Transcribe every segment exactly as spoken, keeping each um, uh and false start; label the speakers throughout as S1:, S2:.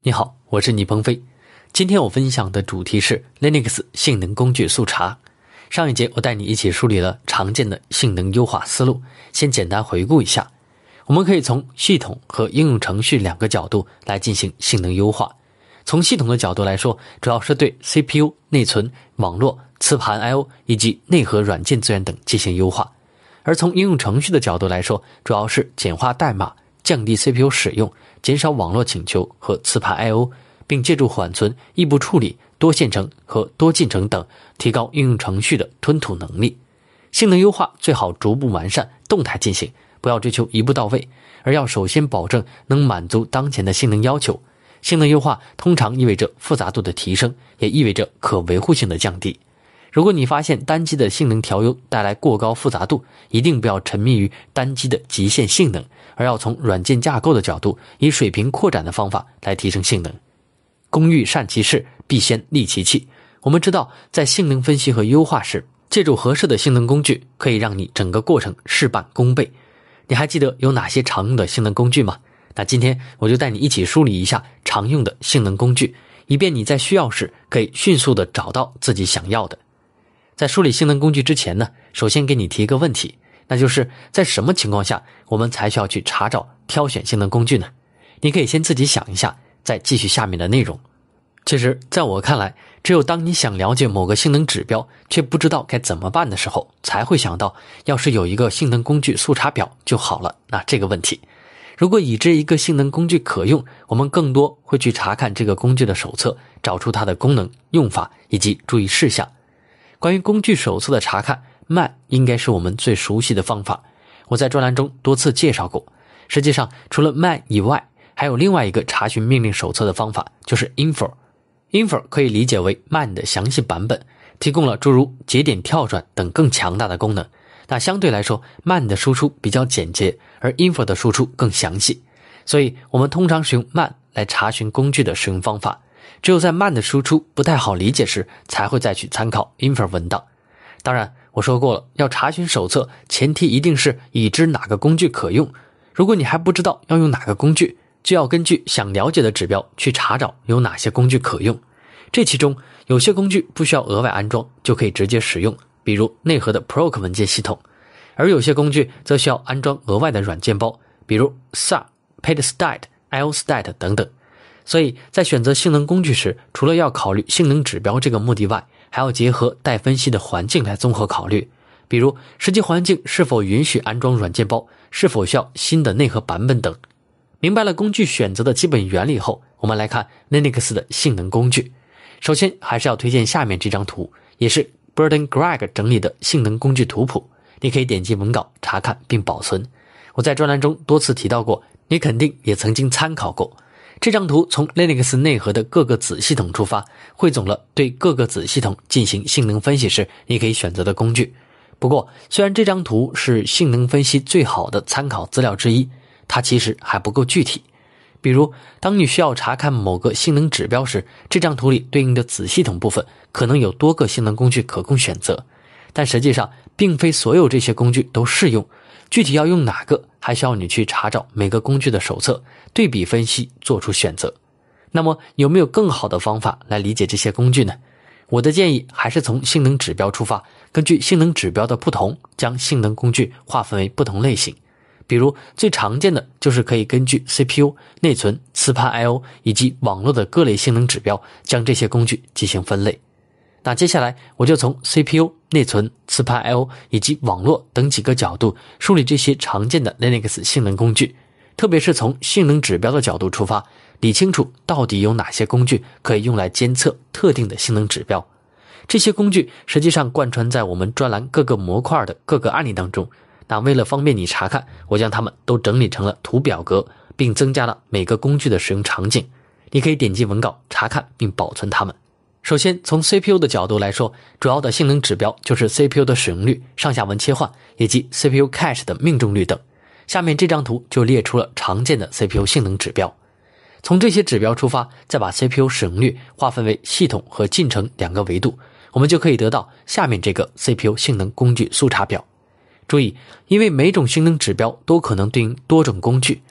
S1: 你好，我是倪鹏飞。今天我分享的主题是 Linux 性能工具速查。上一节我带你一起梳理了常见的性能优化思路，先简单回顾一下。我们可以从系统和应用程序两个角度来进行性能优化。从系统的角度来说，主要是对 C P U、内存、网络、磁盘 I O 以及内核软件资源等进行优化。而从应用程序的角度来说，主要是简化代码，降低 C P U 使用，减少网络请求和磁盘 I O， 并借助缓存、异步处理、多线程和多进程等，提高应用程序的吞吐能力。性能优化最好逐步完善，动态进行，不要追求一步到位，而要首先保证能满足当前的性能要求。性能优化通常意味着复杂度的提升，也意味着可维护性的降低。如果你发现单机的性能调优带来过高复杂度，一定不要沉迷于单机的极限性能，而要从软件架构的角度，以水平扩展的方法来提升性能。工欲善其事，必先利其器。我们知道，在性能分析和优化时，借助合适的性能工具，可以让你整个过程事半功倍。你还记得有哪些常用的性能工具吗？那今天我就带你一起梳理一下常用的性能工具，以便你在需要时可以迅速地找到自己想要的。在梳理性能工具之前呢，首先给你提一个问题，那就是在什么情况下我们才需要去查找挑选性能工具呢？你可以先自己想一下，再继续下面的内容。其实在我看来，只有当你想了解某个性能指标却不知道该怎么办的时候，才会想到要是有一个性能工具速查表就好了。那这个问题，如果已知一个性能工具可用，我们更多会去查看这个工具的手册，找出它的功能、用法以及注意事项。关于工具手册的查看， man 应该是我们最熟悉的方法，我在专栏中多次介绍过。实际上除了 man 以外，还有另外一个查询命令手册的方法，就是 info。 info 可以理解为 man 的详细版本，提供了诸如节点跳转等更强大的功能。那相对来说 man 的输出比较简洁，而 info 的输出更详细，所以我们通常使用 man 来查询工具的使用方法。只有在 man 的输出不太好理解时，才会再去参考 info 文档。当然我说过了，要查询手册，前提一定是已知哪个工具可用。如果你还不知道要用哪个工具，就要根据想了解的指标去查找有哪些工具可用。这其中有些工具不需要额外安装，就可以直接使用，比如内核的 proc 文件系统。而有些工具则需要安装额外的软件包，比如 S A R、PETStat、I O Stat 等等。所以在选择性能工具时，除了要考虑性能指标这个目的外，还要结合待分析的环境来综合考虑，比如实际环境是否允许安装软件包，是否需要新的内核版本等。明白了工具选择的基本原理后，我们来看 Linux 的性能工具。首先还是要推荐下面这张图，也是 Burden Greg 整理的性能工具图谱，你可以点击文稿查看并保存。我在专栏中多次提到过，你肯定也曾经参考过。这张图从 Linux 内核的各个子系统出发，汇总了对各个子系统进行性能分析时你可以选择的工具。不过虽然这张图是性能分析最好的参考资料之一，它其实还不够具体。比如当你需要查看某个性能指标时，这张图里对应的子系统部分可能有多个性能工具可供选择，但实际上并非所有这些工具都适用，具体要用哪个还需要你去查找每个工具的手册，对比分析做出选择。那么有没有更好的方法来理解这些工具呢？我的建议还是从性能指标出发，根据性能指标的不同，将性能工具划分为不同类型。比如最常见的就是可以根据 C P U、内存、磁盘 I O 以及网络的各类性能指标，将这些工具进行分类。那接下来我就从 C P U、内存、磁盘 I O 以及网络等几个角度梳理这些常见的 Linux 性能工具，特别是从性能指标的角度出发，理清楚到底有哪些工具可以用来监测特定的性能指标。这些工具实际上贯穿在我们专栏各个模块的各个案例当中，那为了方便你查看，我将它们都整理成了图表格，并增加了每个工具的使用场景。你可以点击文稿查看并保存它们。首先从 C P U 的角度来说，主要的性能指标就是 C P U 的使用率、上下文切换以及 C P U cache 的命中率等。下面这张图就列出了常见的 C P U 性能指标。从这些指标出发，再把 C P U 使用率划分为系统和进程两个维度，我们就可以得到下面这个 C P U 性能工具速查表。注意，因为每种性能指标都可能对应多种工具，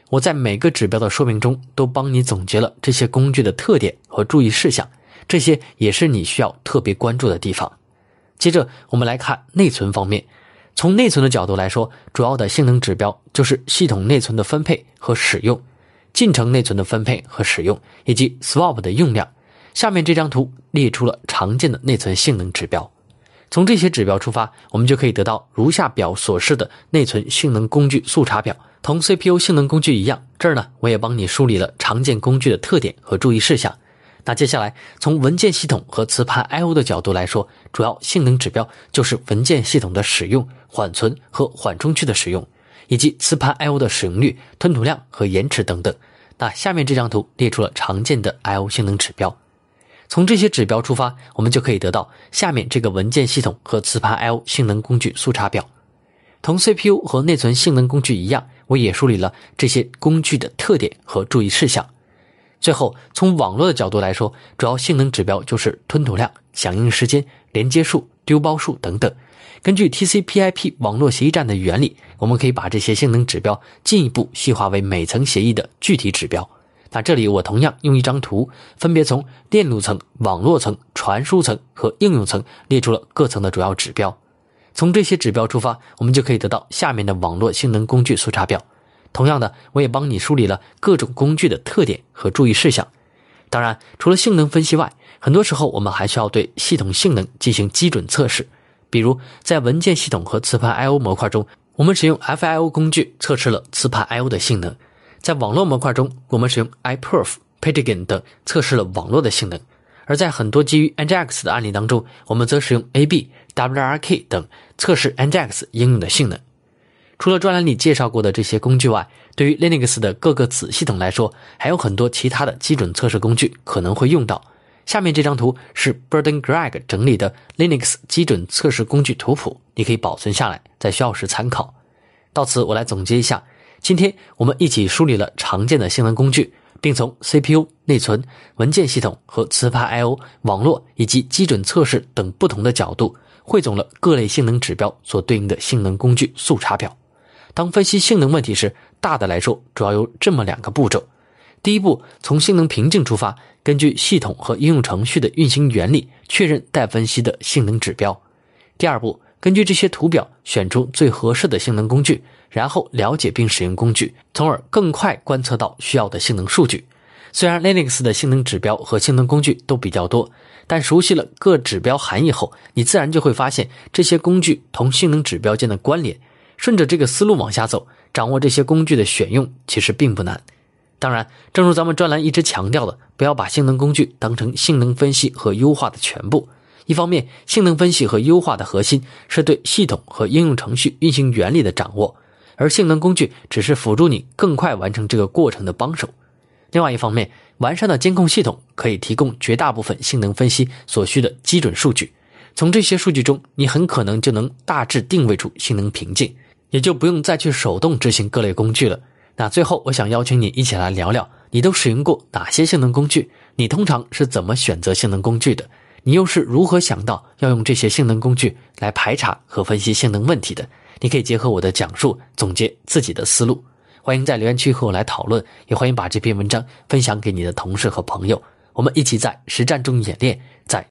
S1: 我在每个指标的说明中都帮你总结了这些工具的特点和注意事项，这些也是你需要特别关注的地方。接着我们来看内存方面，从内存的角度来说，主要的性能指标就是系统内存的分配和使用，进程内存的分配和使用，以及 swap 的用量。下面这张图列出了常见的内存性能指标。从这些指标出发，我们就可以得到如下表所示的内存性能工具速查表。同 C P U 性能工具一样，这儿呢我也帮你梳理了常见工具的特点和注意事项。那接下来从文件系统和磁盘 I O 的角度来说，主要性能指标就是文件系统的使用、缓存和缓冲区的使用，以及磁盘 I O 的使用率、吞吐量和延迟等等。那下面这张图列出了常见的 I O 性能指标。从这些指标出发，我们就可以得到下面这个文件系统和磁盘 I O 性能工具速查表。同 C P U 和内存性能工具一样，我也梳理了这些工具的特点和注意事项。最后，从网络的角度来说，主要性能指标就是吞吐量、响应时间、连接数、丢包数等等。根据 T C P I P 网络协议站的原理，我们可以把这些性能指标进一步细化为每层协议的具体指标。那这里我同样用一张图，分别从电路层、网络层、传输层和应用层列出了各层的主要指标。从这些指标出发，我们就可以得到下面的网络性能工具速查表。同样的，我也帮你梳理了各种工具的特点和注意事项。当然，除了性能分析外，很多时候我们还需要对系统性能进行基准测试。比如在文件系统和磁盘 I O 模块中，我们使用 F I O 工具测试了磁盘 I O 的性能。在网络模块中，我们使用 iPerf、Pentagon 等测试了网络的性能。而在很多基于 N G X 的案例当中，我们则使用 A B、W R K 等测试 N G X 应用的性能。除了专栏里介绍过的这些工具外，对于 Linux 的各个子系统来说，还有很多其他的基准测试工具可能会用到。下面这张图是 Burden Greg 整理的 Linux 基准测试工具图谱，你可以保存下来，在需要时参考。到此我来总结一下，今天我们一起梳理了常见的性能工具，并从 C P U、内存、文件系统和磁盘 I O、网络以及基准测试等不同的角度，汇总了各类性能指标所对应的性能工具速查表。当分析性能问题时，大的来说主要有这么两个步骤。第一步，从性能瓶颈出发，根据系统和应用程序的运行原理，确认待分析的性能指标。第二步，根据这些图表选出最合适的性能工具，然后了解并使用工具，从而更快观测到需要的性能数据。虽然 Linux 的性能指标和性能工具都比较多，但熟悉了各指标含义后，你自然就会发现这些工具同性能指标间的关联。顺着这个思路往下走，掌握这些工具的选用其实并不难。当然，正如咱们专栏一直强调的，不要把性能工具当成性能分析和优化的全部。一方面，性能分析和优化的核心是对系统和应用程序运行原理的掌握，而性能工具只是辅助你更快完成这个过程的帮手。另外一方面，完善的监控系统可以提供绝大部分性能分析所需的基准数据，从这些数据中，你很可能就能大致定位出性能瓶颈，也就不用再去手动执行各类工具了。那最后我想邀请你一起来聊聊，你都使用过哪些性能工具？你通常是怎么选择性能工具的？你又是如何想到要用这些性能工具来排查和分析性能问题的？你可以结合我的讲述总结自己的思路。欢迎在留言区和我来讨论，也欢迎把这篇文章分享给你的同事和朋友，我们一起在实战中演练，